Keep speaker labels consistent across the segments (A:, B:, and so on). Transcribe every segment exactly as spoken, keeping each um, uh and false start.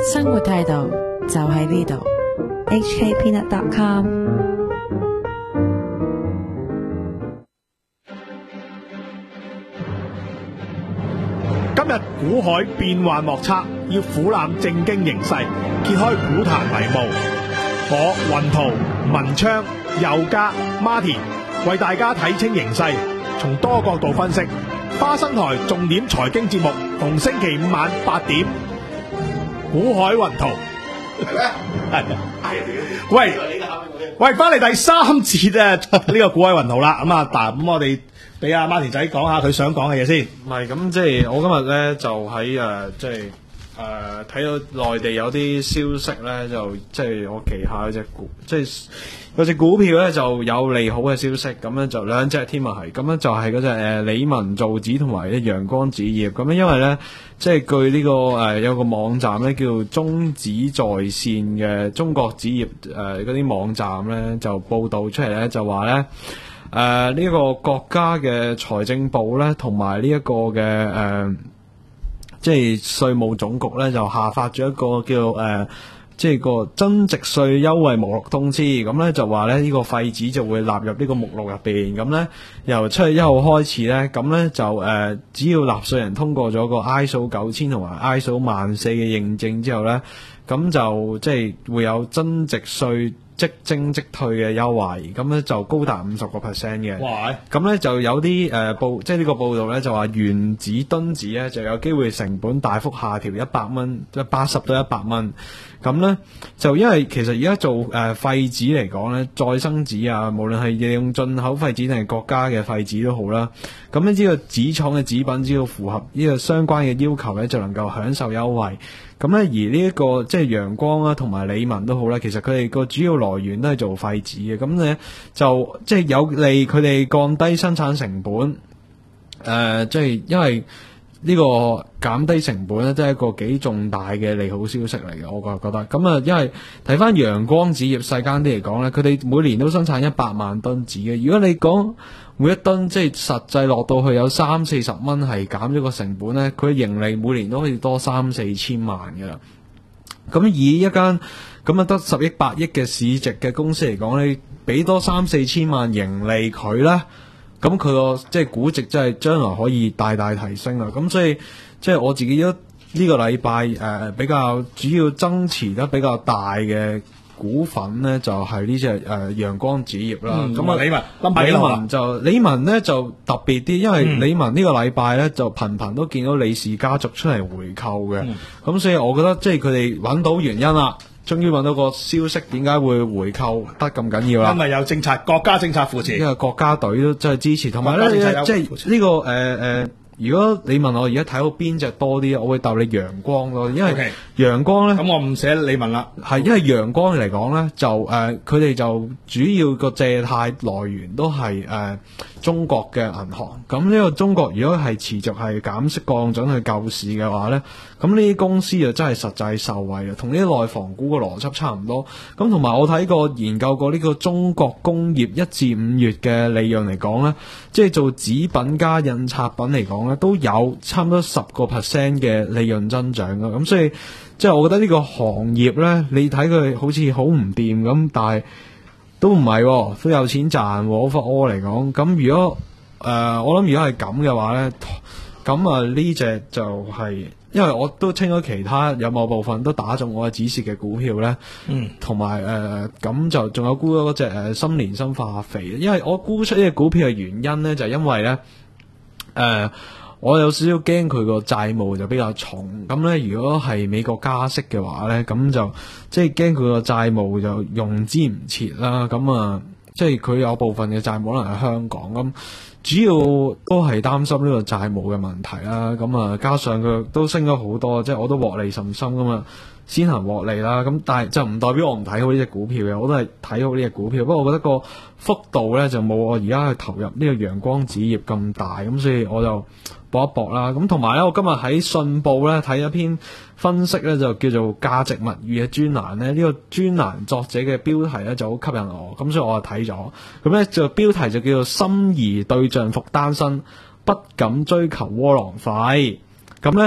A: 生活態度就喺呢度。H K Peanut dot com。
B: 今日股海變幻莫測，要俯瞰正經形勢，揭開股壇迷霧。我雲圖、文昌、佑嘉、Martin 為大家睇清形勢，從多角度分析。花生台重點財經節目，逢星期五晚八點，股海雲圖。係咩？係係。喂喂，翻嚟第三節啊！呢個股海雲圖啦，咁啊，嗱，咁我哋俾阿 Martin 仔講下佢想講嘅嘢先。
C: 唔係咁，即係我今日咧就喺誒，即係誒睇到內地有啲消息咧，就即係我旗下嗰隻股，即係嗰隻股票咧就有利好嘅消息，咁咧就兩隻添啊係，咁咧就係嗰隻誒理文造紙同埋咧陽光紙業，咁咧因為咧即係據呢、這個誒、呃、有個網站咧叫中紙在線嘅中國紙業誒嗰啲網站咧就報導出嚟咧就話咧誒呢、呃這個國家嘅財政部咧同埋呢一個嘅誒、呃、即係稅務總局咧就下發咗一個叫誒。呃即係個增值稅優惠目錄通知，咁咧就話咧呢個廢紙就會納入呢個目錄入邊，咁咧由七月一號開始咧，咁咧就誒、呃、只要納稅人通過咗個 I S O 九千同埋 I S O 萬四嘅認證之後咧，咁就即係會有增值稅即徵即退嘅優惠，咁咧就高達五十個 percent 嘅。哇！咁咧就有啲誒、呃、報，即係呢個報道咧就話原紙噸紙咧就有機會成本大幅下調一百蚊，即係八十到一百蚊。咁咧就因為其實而家做誒、呃、廢紙嚟講咧，再生紙啊，無論係利用進口廢紙定係國家嘅廢紙都好啦。咁呢呢個紙廠嘅紙品只要符合呢個相關嘅要求咧，就能夠享受優惠。咁咧而呢、這、一個即係陽光啊，同埋理文都好啦，其實佢哋個主要來源都係做廢紙嘅。咁咧就即係有利佢哋降低生產成本。誒、呃，即係因為呢個減低成本咧，都係一個幾重大嘅利好消息嚟嘅，我覺覺得。咁啊，因為睇翻陽光紙業細間啲嚟講咧，佢哋每年都生產一百萬噸紙嘅。如果你講每一噸即係實際落到去有三四十蚊，係減咗個成本咧，佢盈利每年都可以多三四千萬嘅啦。咁以一間咁啊得十億八億嘅市值嘅公司嚟講咧，俾多三四千萬盈利佢咧。咁佢個即係估值真係將來可以大大提升啦，咁所以即係我自己都呢個禮拜誒比較主要增持得比較大嘅股份咧，就係呢隻誒陽光紙業啦。咁啊、嗯，理文，理文就理文咧就特別啲，因為理文呢個禮拜咧就頻頻都見到李氏家族出嚟回購嘅，咁、嗯、所以我覺得即係佢哋揾到原因啦。終於揾到個消息，點解會回購得咁緊要啦？
B: 因為有政策，國家政策扶持，
C: 因為國家隊都真係支持，同埋咧，即係呢個誒誒、呃，如果你問我而家睇到邊隻多啲，我會答你陽光咯，因為陽光咧，咁、
B: okay. 我唔寫理文啦，
C: 係因為陽光嚟講咧，就誒佢哋就主要個借貸來源都係誒、呃、中國嘅銀行，咁呢個中國如果係持續係減息降準去救市嘅話咧。咁呢啲公司就真係實際受惠嘅，同呢啲內房股嘅邏輯差唔多。咁同埋我睇過研究過呢個中國工業一至五月嘅利潤嚟講咧，即係做紙品加印刷品嚟講咧，都有差唔多十個 percent 嘅利潤增長嘅。咁所以即係我覺得呢個行業咧，你睇佢好似好唔掂咁，但係都唔係、哦，都有錢賺。overall 嚟講，咁如果誒、呃、我諗如果係咁嘅話咧，咁啊呢隻就係、是。因為我都清咗其他有某部分都打中我嘅指示嘅股票咧，嗯，同埋誒咁就仲有沽咗嗰隻誒新年生化肥，因為我沽出呢隻股票嘅原因咧，就係、因為咧誒、呃、我有少少驚佢個債務就比較重，咁咧如果係美國加息嘅話咧，咁就即係驚佢個債務就用之唔切啦，咁啊即係佢有部分嘅債務可能喺香港咁。主要都係擔心呢個債務嘅問題啦，咁啊加上佢都升咗好多，即係我都獲利甚深噶嘛，先行獲利啦。咁但係就唔代表我唔睇好呢隻股票嘅，我都係睇好呢隻股票。不過我覺得個幅度咧就冇我而家去投入呢個陽光紙業咁大，咁所以我就搏一搏啦。咁同埋咧，我今日喺信報咧睇一篇分析咧，就叫做價值物語嘅專欄咧。呢、這個專欄作者嘅標題咧就好吸引我，咁所以我就睇咗。咁咧就標題就叫做心儀對象復單身，不敢追求窩囊廢。咁咧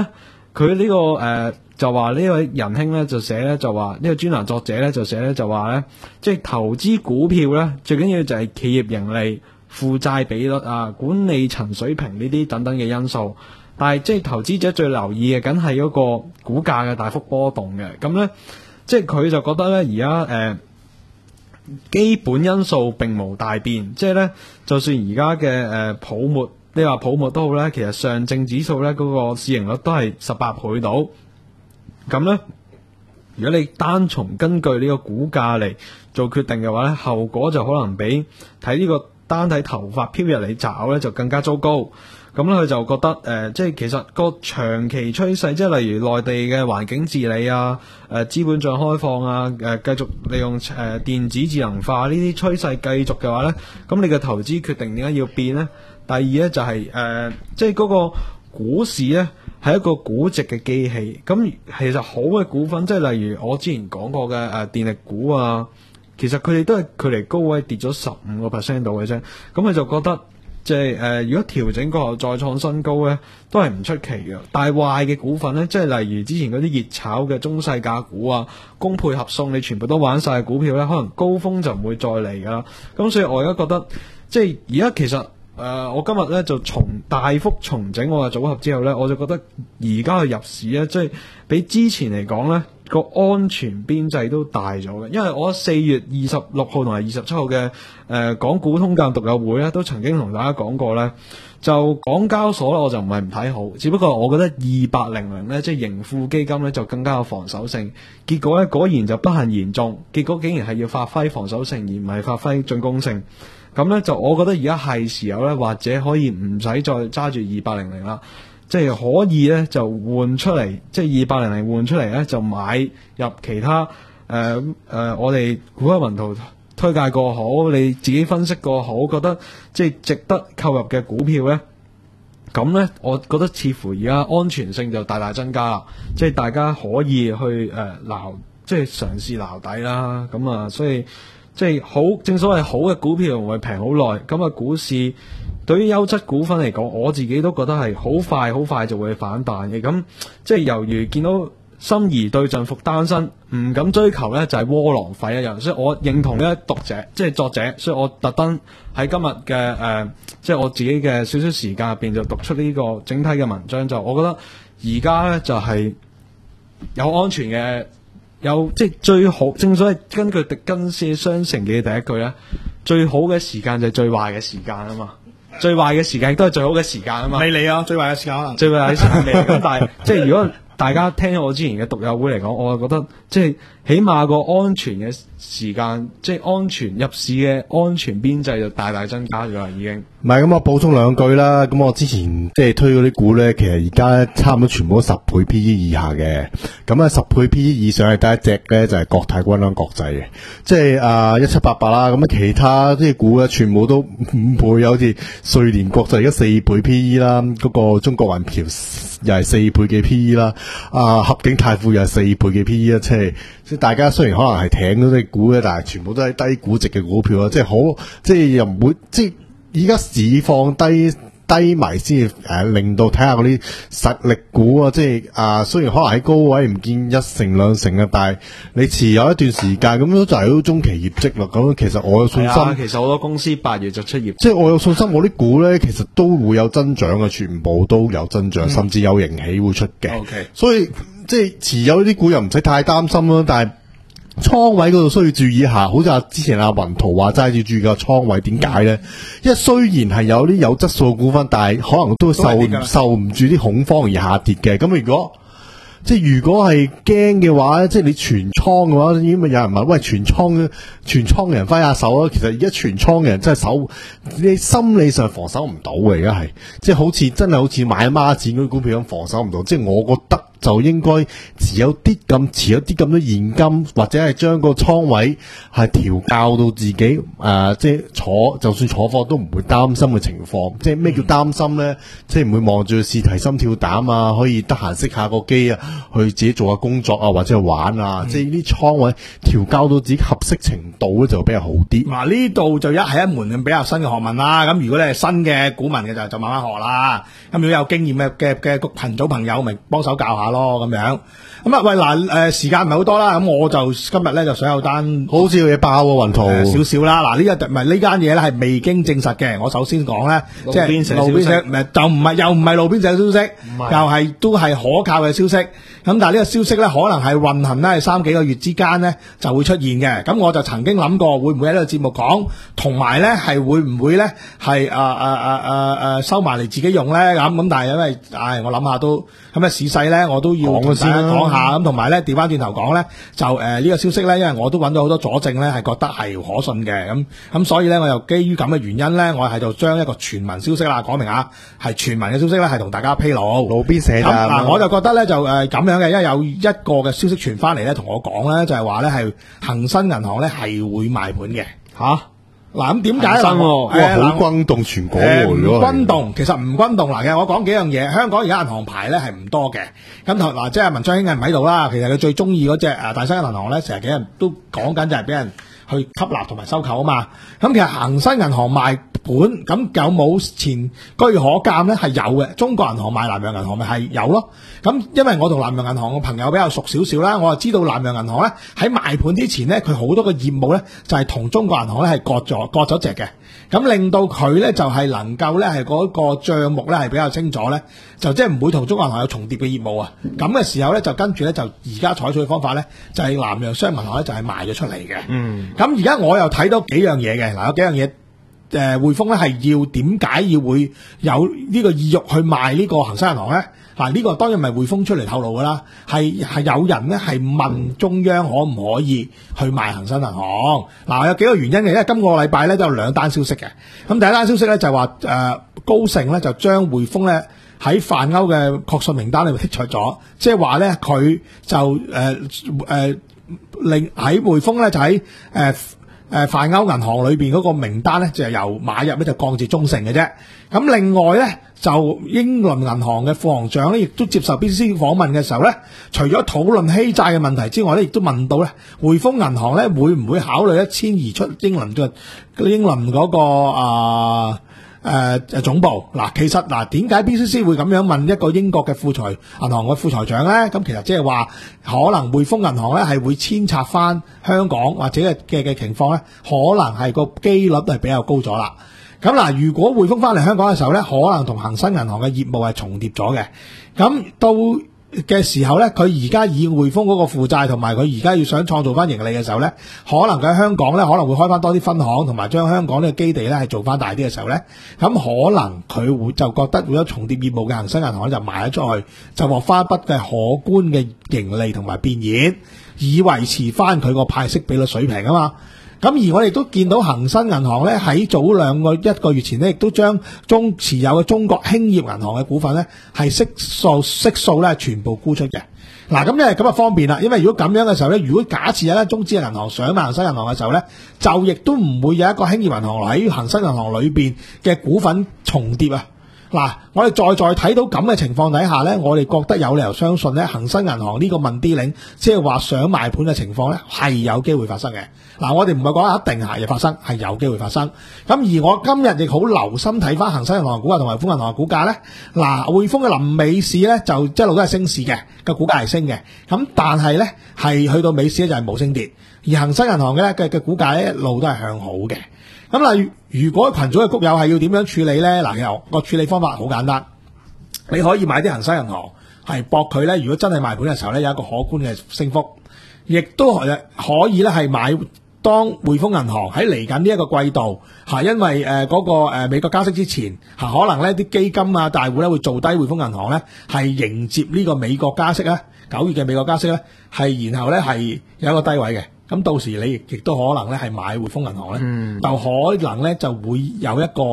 C: 佢呢、這個誒、呃、就話呢位仁兄咧就寫咧就話呢、這個專欄作者咧就寫咧就話咧，即係投資股票咧最緊要就係企業盈利、負債比率啊、管理層水平呢啲等等嘅因素。但係即係投資者最留意嘅，梗係嗰個股價嘅大幅波動嘅。咁咧，即係佢就覺得咧，而家誒基本因素並無大變。即係咧，就算而家嘅誒泡沫，你話泡沫都好咧，其實上證指數咧嗰個市盈率都係十八倍到。咁咧，如果你單從根據呢個股價嚟做決定嘅話咧，後果就可能比睇呢個單睇頭髮飄入嚟找咧就更加糟糕。咁咧佢就覺得誒、呃，即係其實個長期趨勢，即係例如內地嘅環境治理啊、誒、呃、資本帳開放啊、誒、呃、繼續利用誒、呃、電子智能化呢啲趨勢繼續嘅話咧，咁你嘅投資決定點解要變呢？第二咧就係、是、誒、呃，即係嗰個股市咧係一個估值嘅機器。咁其實好嘅股份，即係例如我之前講過嘅誒、呃、電力股啊，其實佢哋都係距離高位跌咗十五個 percent 度嘅啫。咁佢就覺得。即係誒，如果調整過後再創新高咧，都係唔出奇嘅。但係壞嘅股份咧，即係例如之前嗰啲熱炒嘅中細價股啊、公配合送，你全部都玩晒嘅股票咧，可能高峰就唔會再嚟噶啦。咁所以我而家覺得，即係而家其實誒、呃，我今日咧就重大幅重整我嘅組合之後咧，我就覺得而家去入市咧，即係比之前嚟講咧。個安全邊際都大咗嘅，因為我四月二十六號同埋二十七號嘅誒港股通鑑讀友會咧，都曾經同大家講過咧，就港交所咧我就唔係唔睇好，只不過我覺得二八零零咧即係盈富基金咧就更加有防守性，結果咧果然就不幸言中，結果竟然係要發揮防守性而唔係發揮進攻性，咁咧就我覺得而家係時候咧，或者可以唔使再揸住二八零零啦。即係可以咧，就換出嚟，即係二八零零換出嚟咧，就買入其他誒誒、呃呃，我哋股海雲圖推介過好，你自己分析過好，覺得即係值得購入嘅股票咧，咁咧，我覺得似乎而家安全性就大大增加啦，即係大家可以去誒撈，即係嘗試撈底啦，咁啊，所以即係好，正所謂好嘅股票唔會平好耐，咁啊，股市。對於優質股份嚟講，我自己都覺得係好快好快就會反彈嘅。咁即係猶如見到心儀對象復單身，唔敢追求呢就係窩囊廢一樣。所以我認同呢位讀者，即係作者，所以我特登喺今日嘅誒，即係我自己嘅少少時間入邊就讀出呢個整體嘅文章。就我覺得而家呢就係有安全嘅，有即係最好。正所謂根據狄更斯雙城記嘅第一句呢，最好嘅時間就係最壞嘅時間啊嘛。最壞嘅時間亦都係最好嘅時間啊嘛！
B: 未嚟啊，最壞嘅時間可能
C: 最壞嘅時間未嚟。咁但係即係如果大家聽咗我之前嘅讀友會嚟講，我就覺得即係起碼個安全嘅時間，即係安全入市嘅安全邊際就大大增加咗啦，已經。
D: 唔係咁，我補充兩句啦。咁我之前即係推嗰啲股咧，其實而家差唔多全部都十倍 P E 以下嘅。咁啊，十倍 P E 以上係第一隻咧，就係國泰君安國際嘅，即係啊一七八八啦。咁啊，其他啲股咧，全部都五倍，好似瑞聯國際而家四倍 P E 啦，嗰個中國雲橋又係四倍嘅 P E 啦，啊合景泰富又係四倍嘅 P E 啦，即係即係大家雖然可能係挺嗰啲股咧，但係全部都係低估值嘅股票啦，即係好即係又唔會即係。而家市況低低迷先至誒，令到睇下嗰啲實力股啊，即係啊，雖然可能喺高位唔見一成兩成啊，但係你持有一段時間咁都就係嗰中期業績啦。咁其實我有信心，
C: 啊、其實好多公司八月就出業績，
D: 即係我有信心，我啲股咧其實都會有增長嘅，全部都有增長，嗯、甚至有盈喜會出嘅。
C: Okay.
D: 所以即係持有呢啲股又唔使太擔心啦，但係。倉位嗰度需要注意一下，好似阿之前阿雲圖話齋要注意個倉位，點解咧？因為雖然係有啲有質素嘅股份，但係可能都受受唔住啲恐慌而下跌嘅。咁如果即係如果係驚嘅話咧，即係你全倉嘅話，已經咪有人問：喂，全倉全倉嘅人揮下手啊！其實而家全倉嘅人真係守，你心理上防守唔到嘅，而家係即係好似真係好似買孖展嗰啲股票咁防守唔到。即係我覺得就應該持有啲咁持有啲咁多現金，或者係將個倉位係調校到自己誒、呃，即係坐就算坐貨都唔會擔心嘅情況。即係咩叫擔心咧？即係唔會望住試題心跳膽啊，可以得閒熄下個機啊，去自己做下工作啊，或者去玩啊。嗯、即係呢啲倉位調校到自己合適程度咧，就比較好啲。
B: 嗱，呢度就一係一門比較新嘅學問啦。咁如果你係新嘅股民嘅就就慢慢學啦。咁如果有經驗嘅嘅嘅群組朋友，咪幫手教下咯咁樣。咁啊喂嗱，誒時間唔係好多啦。咁我就今日咧就想有單
D: 好似有嘢爆喎，雲圖
B: 少少啦。嗱，呢個唔係呢間嘢咧係未經證實嘅。我首先講咧，即係路邊社，就唔係又唔係路邊社消息，又係都係可靠嘅消息。咁但係呢個消息咧，可能係運行咧三幾個月之間咧就會出現嘅。咁我就曾經諗過，會唔會喺呢個節目講，同埋咧係會唔會咧係誒誒誒誒誒收埋嚟自己用咧咁咁。但係因為唉，我諗下都咁嘅市勢咧，我都要同大家講下。咁同埋咧調翻轉頭講咧，就誒呢、呃這個消息咧，因為我都揾到好多佐證咧，係覺得係可信嘅。咁咁所以咧，我又基於咁嘅原因咧，我係就將一個傳聞消息啦，講明啊，係傳聞嘅消息咧，係同大家披露。
D: 路邊社嗱、
B: 啊，我就覺得咧就誒咁、呃、樣嘅，因為有一個嘅消息傳翻嚟咧，同我講咧就係話咧係恒生銀行咧係會賣盤嘅嚇。嗱咁點解咧？哇，
D: 好轟動全港喎！
B: 唔轟動，其實唔轟動。嗱嘅，我講幾樣嘢。香港而家銀行牌咧係唔多嘅。咁同嗱，即係文昌兄係唔喺度啦。其實佢最中意嗰隻誒大新銀行咧，成日幾人都講緊就係俾人去吸納同埋收購啊嘛。咁其實恒生銀行賣盤，咁有冇前居可鑑咧？係有嘅。中國銀行賣南洋銀行咪係有咯。咁因為我同南洋銀行嘅朋友比較熟少少啦，我就知道南洋銀行咧喺賣盤之前咧，佢好多個業務咧就係同中國銀行咧係割咗割咗席嘅，咁令到佢咧就係能夠咧係嗰個帳目咧係比較清楚咧，就即係唔會同中國銀行有重疊嘅業務啊。咁嘅時候咧就跟住咧就而家採取嘅方法咧就係南洋商業銀行咧就係賣咗出嚟嘅。嗯，咁而家我又睇到幾樣嘢嘅，嗱有幾樣嘢。誒、呃、匯豐咧係要點解要會有呢個意欲去賣呢個恒生銀行咧？嗱、啊、呢、這個當然唔係匯豐出嚟透露㗎啦，係係有人咧係問中央可唔可以去賣恒生銀行？嗱、啊、有幾個原因嘅，因為今個禮拜咧都有兩單消息嘅。咁第一單消息咧就係話誒高盛咧就將匯豐咧喺泛歐嘅確信名單裏面剔除咗，即係話咧佢就誒誒令喺匯豐咧就喺誒。呃誒泛歐銀行裏邊嗰個名單咧，就係由買入咧就降至中性嘅啫。咁另外咧，就英倫銀行嘅副行長咧，亦都接受 B B C 訪問嘅時候咧，除咗討論欺債嘅問題之外咧，亦都問到咧，匯豐銀行咧會唔會考慮一遷移出英倫嘅英倫嗰、那個啊？誒誒、呃、總部嗱，其實嗱點解 B C C 會咁樣問一個英國嘅副財銀行嘅副財長咧？咁其實即係話可能匯豐銀行咧係會遷冊翻香港或者嘅嘅嘅情況咧，可能係個機率係比較高咗啦。咁嗱，如果匯豐翻嚟香港嘅時候咧，可能同恒生銀行嘅業務係重疊咗嘅。咁到嘅時候咧，佢而家以匯豐嗰個負債同埋佢而家要想創造翻盈利嘅時候咧，可能佢喺香港咧可能會開翻多啲分行，同埋將香港呢個基地咧係做翻大啲嘅時候咧，咁可能佢會就覺得會有重疊業務嘅恒生銀行咧就賣咗出去，就獲翻一筆嘅可觀嘅盈利同埋變現，以維持翻佢個派息比率水平啊嘛。咁而我哋都見到恒生銀行咧喺早兩個一個月前咧，亦都將中持有嘅中國興業銀行嘅股份咧係悉數悉數咧全部沽出嘅。嗱，咁因為咁啊方便啦，因為如果咁樣嘅時候咧，如果假設有一間中資嘅銀行想買恒生銀行嘅時候咧，就亦都唔會有一個興業銀行喺恒生銀行裏邊嘅股份重疊啊。嗱，我哋再再睇到咁嘅情況底下咧，我哋覺得有理由相信咧，恒生銀行呢個問啲領，即係話想賣盤嘅情況咧，係有機會發生嘅。嗱，我哋唔係講一定係發生，係有機會發生。咁而我今日亦好留心睇翻恒生銀行股價同埋匯豐銀行嘅股價咧。嗱，匯豐嘅臨尾市咧就一路都係升市嘅，個股價係升嘅。咁但係咧係去到尾市咧就係冇升跌，而恒生銀行嘅咧嘅嘅股價咧一路都係向好嘅。咁嗱，如果群組嘅谷友係要點樣處理咧？嗱，有個處理方法好簡單，你可以買啲恒生銀行，係博佢咧。如果真係賣盤嘅時候咧，有一個可觀嘅升幅，亦都可以咧係買當匯豐銀行喺嚟緊呢一個季度嚇，因為誒嗰、呃那個、呃、美國加息之前嚇，可能咧啲基金啊大戶咧會做低匯豐銀行咧，係迎接呢個美國加息咧，九月嘅美國加息咧，係然後咧係有一個低位嘅。咁到時你亦亦都可能咧係買匯豐銀行咧，嗯、就可能咧就會有一個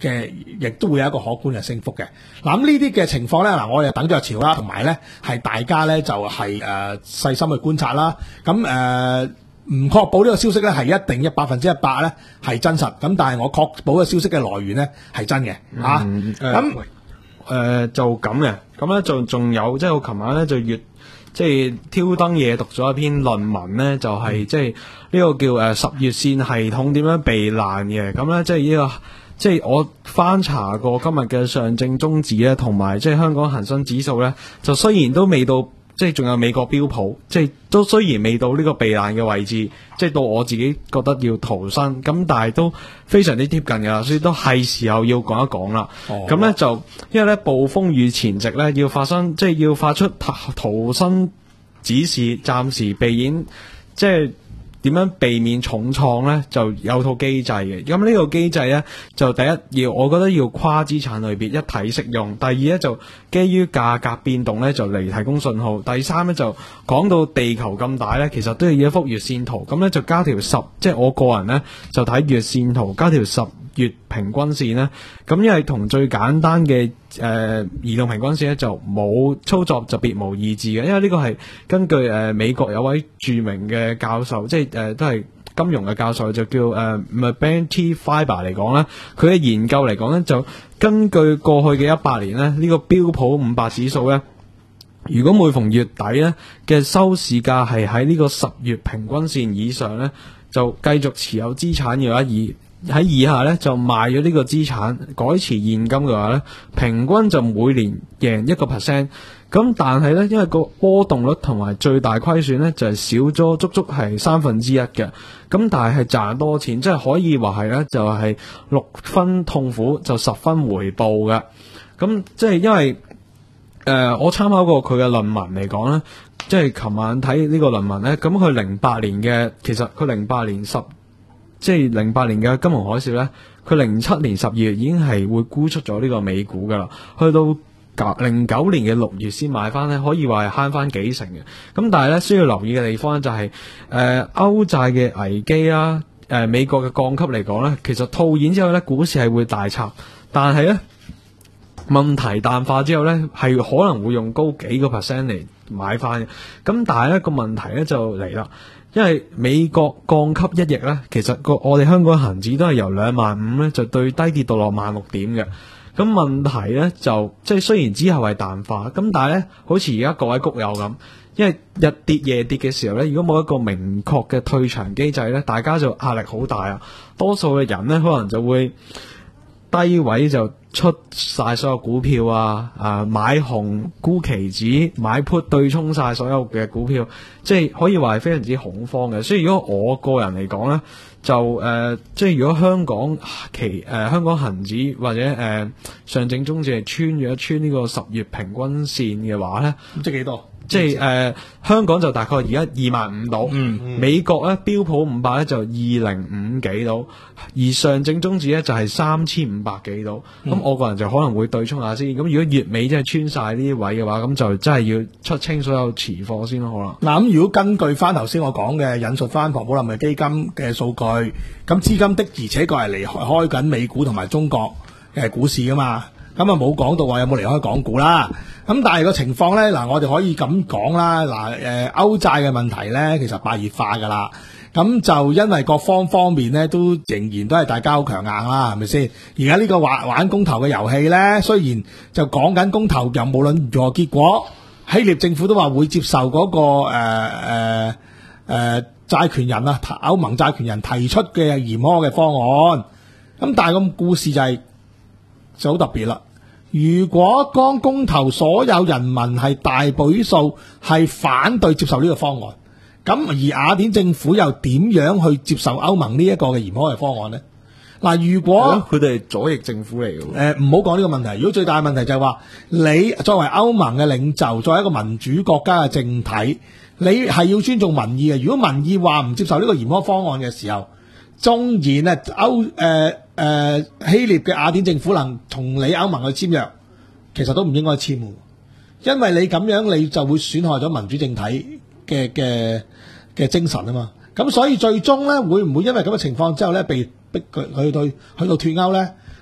B: 嘅，亦都會有一個可觀嘅升幅嘅。嗱，咁呢啲嘅情況咧，嗱我哋等着潮啦，同埋咧係大家咧就係誒細心去觀察啦。咁誒唔確保呢個消息咧係一定一百分之一百咧係真實，咁但係我確保嘅消息嘅來源咧係真嘅嚇。咁
C: 誒就咁嘅，咁咧就仲有即係我琴晚咧就越即係挑燈夜讀咗一篇論文咧，就係、是、即係呢個叫誒十月線系統點樣避難嘅。咁咧即係呢、這個即係我翻查過今日嘅上證綜指咧，同埋即係香港恒生指數咧，就雖然都未到。即係仲有美國標普，即係都雖然未到呢個避難嘅位置，即係到我自己覺得要逃生，咁但係都非常之貼近㗎啦，所以都係時候要講一講啦。咁咧、哦、就因為咧暴風雨前夕咧要發生，即係要發出逃逃生指示，暫時避免即係。點樣避免重創呢？就有套機制嘅。咁呢個機制呢，就第一要，我覺得要跨資產類別一體適用。第二呢，就基於價格變動呢，就嚟提供信號。第三呢，就講到地球咁大呢，其實都要一幅月線圖。咁呢，就加條十，即係我個人呢，就睇月線圖加條十月平均線呢。咁因為同最簡單嘅誒、呃、移動平均線咧就冇操作就別無二致嘅，因為呢個係根據誒、呃、美國有位著名嘅教授，即係誒、呃、都係金融嘅教授，就叫誒 Merbanti Fiber 嚟講咧，佢嘅研究嚟講咧就根據過去嘅一百年咧，呢、這個標普五百指數咧，如果每逢月底咧嘅收市價係喺呢個十月平均線以上咧，就繼續持有資產嘅話，而喺以下咧就賣咗呢個資產，改持現金嘅話咧，平均就每年贏一個 percent。咁但係咧，因為個波動率同埋最大虧損咧就係少咗足足係三分之一嘅。咁但係係賺多錢，即係可以話係咧就係六分痛苦就十分回報嘅。咁即係因為誒、呃、我參考過佢嘅論文嚟講咧，即係琴晚睇呢個論文咧，咁佢零八年嘅其實佢零八年十。即係零八年嘅金融海嘯咧，佢零七年十二月已經係會沽出咗呢個美股噶啦，去到零九年嘅六月先買翻咧，可以話係慳翻幾成嘅。咁但係咧需要留意嘅地方就係、是、誒、呃、歐債嘅危機啦，誒、呃、美國嘅降級嚟講咧，其實套現之後咧股市係會大插，但係咧問題淡化之後咧係可能會用高幾個 percent 嚟買翻嘅。咁但係咧個問題咧就嚟啦。因為美國降級一役咧，其實個我哋香港恒指都係由兩萬五咧，就對低跌到落萬六點嘅。咁問題咧就即係雖然之後係淡化，咁但係咧好似而家各位谷友咁，因為日跌夜跌嘅時候咧，如果冇一個明確嘅退場機制咧，大家就壓力好大啊。多數嘅人咧可能就會低位就出晒所有股票啊，啊買紅沽期指，買 put 對沖晒所有嘅股票，即係可以話係非常之恐慌嘅。所以如果我個人嚟講咧，就誒、呃、即係如果香港期誒、呃、香港恒指或者誒、呃、上證綜指係穿咗一穿呢個十月平均線嘅話咧，
B: 咁即係幾多？
C: 即係誒、呃、香港就大概而家二萬五度，嗯嗯、美國咧標普五百咧就二零五幾度，而上證綜指咧就係三千五百幾度。咁、嗯、我個人就可能會對沖下先。咁如果月尾真係穿晒呢啲位嘅話，咁就真係要出清所有持貨先咯。可能嗱，咁如果根據翻頭先我講嘅引述翻龐寶林嘅基金嘅數據，咁資金的而且確係離開緊美股同埋中國嘅股市噶嘛。咁啊冇講到話有冇離開港股啦，咁但係個情況咧，嗱我哋可以咁講啦，嗱誒歐債嘅問題咧，其實白熱化噶啦，咁就因為各方方面咧都仍然都係大家好強硬啦，係咪先？而家呢個玩玩公投嘅遊戲咧，雖然就講緊公投，又無論如何結果，希臘政府都話會接受嗰、那個誒誒誒債權人啊，歐盟債權人提出嘅嚴苛嘅方案，咁但係個故事就係、是。就好特別啦！如果當公投所有人民係大比數係反對接受呢個方案，咁而雅典政府又點樣去接受歐盟呢一個嘅嚴苛嘅方案呢？嗱，如果佢哋係左翼政府嚟嘅，
B: 誒唔好講呢個問題。如果最大嘅問題就係話，你作為歐盟嘅領袖，作為一個民主國家嘅政體，你係要尊重民意嘅。如果民意話唔接受呢個嚴苛方案嘅時候，縱然啊歐誒。呃誒、呃，希臘嘅雅典政府能同你歐盟去簽約，其實都唔應該簽嘅，因為你咁樣你就會損害咗民主政體嘅嘅嘅精神啊嘛。咁所以最終咧，會唔會因為咁嘅情況之後咧，被逼佢去到去到脫歐咧？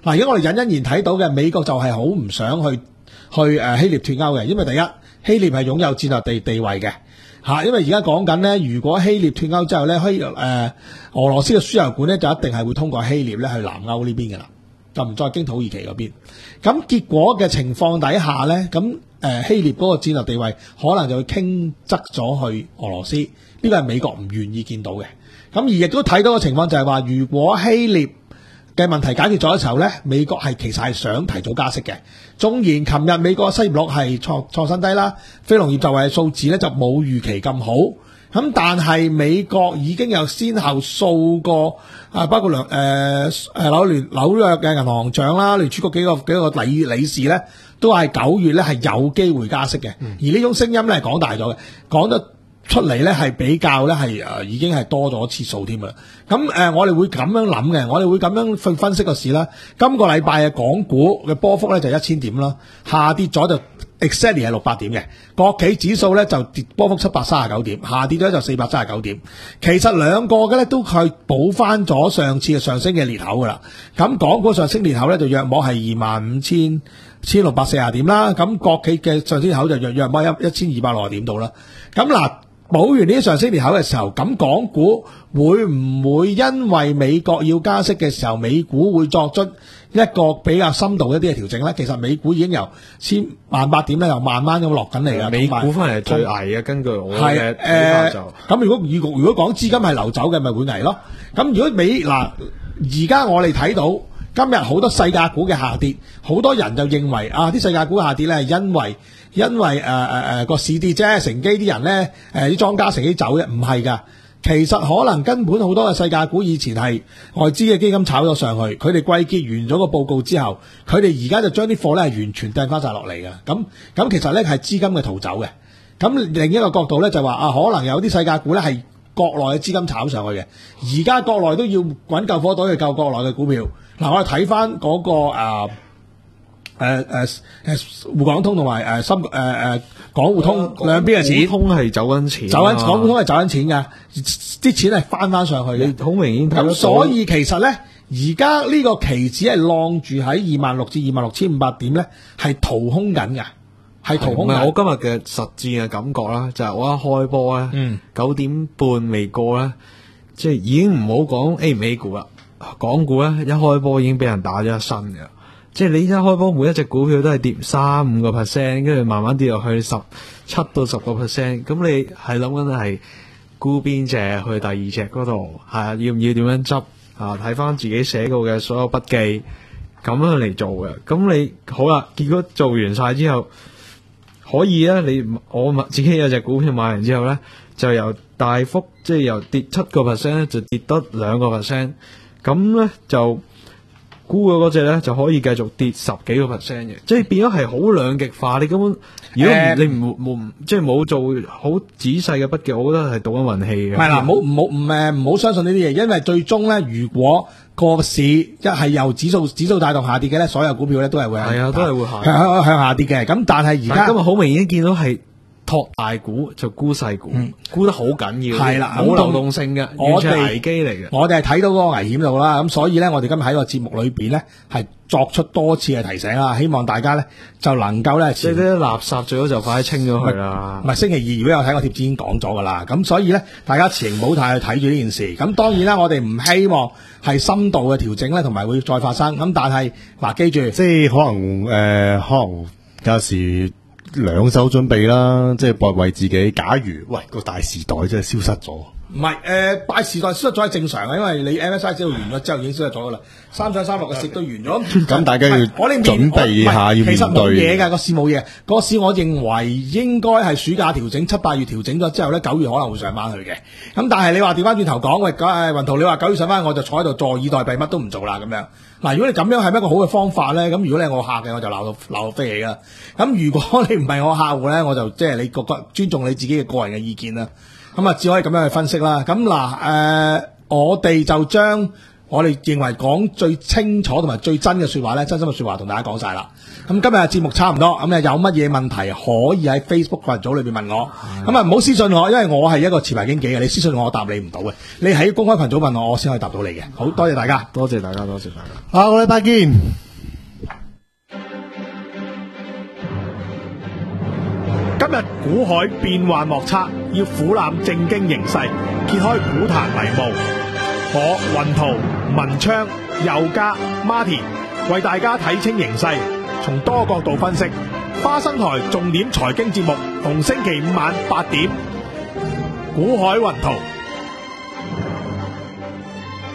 E: 嗱，而家我哋隱隱然睇到嘅美國就係好唔想去去誒希臘脫歐嘅，因為第一希臘係擁有戰略地地位嘅嚇，因為而家講緊咧，如果希臘脫歐之後咧，希誒、呃、俄羅斯嘅輸油管咧就一定係會通過希臘咧去南歐呢邊嘅啦，就唔再經土耳其嗰邊。咁結果嘅情況底下咧，咁誒、呃、希臘嗰個戰略地位可能就會傾側咗去俄羅斯，呢個係美國唔願意見到嘅。咁而亦都睇到嘅情況就係話，如果希臘嘅問題解決咗嘅時候咧，美國係其實係想提早加息嘅。縱然琴日美國嘅失業率係創創新低啦，非農業就業數字咧就冇預期咁好。咁但係美國已經有先後數個啊，包括兩誒誒紐聯紐約嘅銀行長啦，聯儲局幾個幾個理理事咧，都係九月咧係有機會加息嘅。嗯、而呢種聲音咧係講大咗嘅，講得出嚟咧係比較咧係誒已經係多咗次數添啦。咁誒、呃、我哋會咁樣諗嘅，我哋會咁樣去分析個市啦。今個禮拜嘅港股嘅波幅咧就一千點啦，下跌咗就 exactly 係六百點嘅。國企指數咧就跌波幅七百三十九點，下跌咗就四百三十九點。其實兩個嘅咧都係補翻咗上次嘅上升嘅裂口噶啦。咁港股上升裂口咧就約莫係二萬五千千六百四十點啦。咁國企嘅上升裂口就約約莫一一千二百六十點度啦。咁嗱。補完呢啲上升裂口嘅時候，咁港股會唔會因為美國要加息嘅時候，美股會作出一個比較深度一啲嘅調整咧？其實美股已經由千萬八點咧，又慢慢咁落緊嚟㗎。
C: 美股翻嚟係最危嘅，根據我嘅睇法就。咁如果如果如果講資金係流走嘅，咪會危咯。咁如果美嗱，而家我哋睇到今日好多細價股嘅下跌，好多人就認為啊，啲細價股下跌咧係因為。因為誒誒誒個市跌啫，乘機啲人咧誒啲莊家乘機走嘅，唔係㗎。其實可能根本好多嘅世界股以前係外資嘅基金炒咗上去，佢哋季結完咗個報告之後，佢哋而家就將啲貨咧係完全掟翻晒落嚟㗎。咁咁其實咧係資金嘅逃走嘅。咁另一個角度咧就話啊，可能有啲世界股咧係國內嘅資金炒上去嘅，而家國內都要揾救火隊去救國內嘅股票。嗱，我哋睇翻嗰個啊。誒誒誒滬港通同埋誒深誒誒港互通兩邊嘅錢， 通係走緊錢，
E: 走緊港互通係走緊錢㗎，啲錢係翻翻上去嘅，
C: 你好明顯睇到。
E: 咁所以其實咧，而家呢個期指係晾住喺二萬六至二萬六千五百點咧，係掏空緊㗎，係掏空緊。
C: 我今日嘅實戰嘅感覺啦，就係、是、我一開波咧，嗯、九點半未過咧，即係已經唔好講 A 唔 A 股啦，港股咧一開波已經俾人打咗一身嘅。即係你一開波每一隻股票都係跌三五個 percent， 跟住慢慢跌落去十七到十個 percent， 咁你係諗緊係沽邊隻去第二隻嗰度，係啊，要唔要點樣執啊？睇翻自己寫過嘅所有筆記，咁樣嚟做嘅。咁你好啦，結果做完晒之後，可以咧，你我自己有隻股票買完之後咧，就由大幅即係由跌七個 percent 咧，就跌得兩個 percent， 咁咧就。沽嘅嗰隻咧就可以繼續跌十幾個 percent 嘅，即係變咗係好兩極化。你根本如果你唔冇即係冇做好仔細嘅筆記，我覺得係賭緊運氣嘅。係啦，
E: 唔好唔好唔誒唔好相信呢啲嘢，因為最終咧，如果個市一係由指數指數帶動下跌嘅咧，所有股票咧都係會係
C: 啊，都係會下
E: 向向下跌嘅。咁但係而家
C: 今日好明顯見到係。托大股就沽細股，嗯、沽得好緊要，
E: 係啦，
C: 冇流動性嘅，完全係危機嚟嘅。
E: 我哋係睇到嗰個危險度啦，咁所以咧，我哋今日喺個節目裏邊咧，係作出多次嘅提醒啦，希望大家咧就能夠咧，
C: 即係啲垃圾最好就快啲清咗佢啦。
E: 唔係星期二如果有睇我貼紙已經講咗噶啦，咁所以咧，大家持盈保泰去睇住呢件事。咁當然啦，我哋唔希望係深度嘅調整咧，同埋會再發生。咁但係嗱，記住，
D: 即係可能誒、呃，可能有時。兩手準備啦，即係為為自己。假如喂個大時代真係消失咗，
E: 唔係誒大時代消失咗係正常嘅，因為你 M S I 只要完咗之後已經消失咗噶啦，三上三落嘅市都完咗。咁
D: 大家要
E: 我哋
D: 準備下，要面對。
E: 其實冇嘢㗎，個市冇嘢。個市我認為應該係暑假調整，七八月調整咗之後咧，九月可能會上翻去嘅。咁但係你話調翻轉頭講，喂，誒雲圖，你話九月上翻，我就坐喺度坐以待斃，乜都唔做啦咁樣。嗱，如果你咁樣係一個好嘅方法咧，咁如果你係我客嘅，我就鬧到鬧到飛起啦。咁如果你唔係我客戶咧，我就即係你覺得尊重你自己嘅個人嘅意見啦。咁啊，只可以咁樣去分析啦。咁嗱，誒、呃，我哋就將我哋認為講最清楚同埋最真嘅說話咧，真心嘅說話同大家講晒啦。咁今日嘅節目差唔多，咁有乜嘢問題可以喺 Facebook 群組裏邊問我，咁啊唔好私信我，因為我係一個持牌經紀嘅，你私信我我答你唔到嘅，你喺公開群組問我，我先可以答到你嘅。好多謝大家，
C: 多謝大家，多謝大家，
D: 下個禮拜見。
B: 今日股海變幻莫測，要俯瞰正經形勢，揭開股壇迷霧。我雲圖、文昌、佑嘉、Martin 為大家睇清形勢，從多角度分析。花生台重點財經節目，逢星期五晚八點，股海雲圖。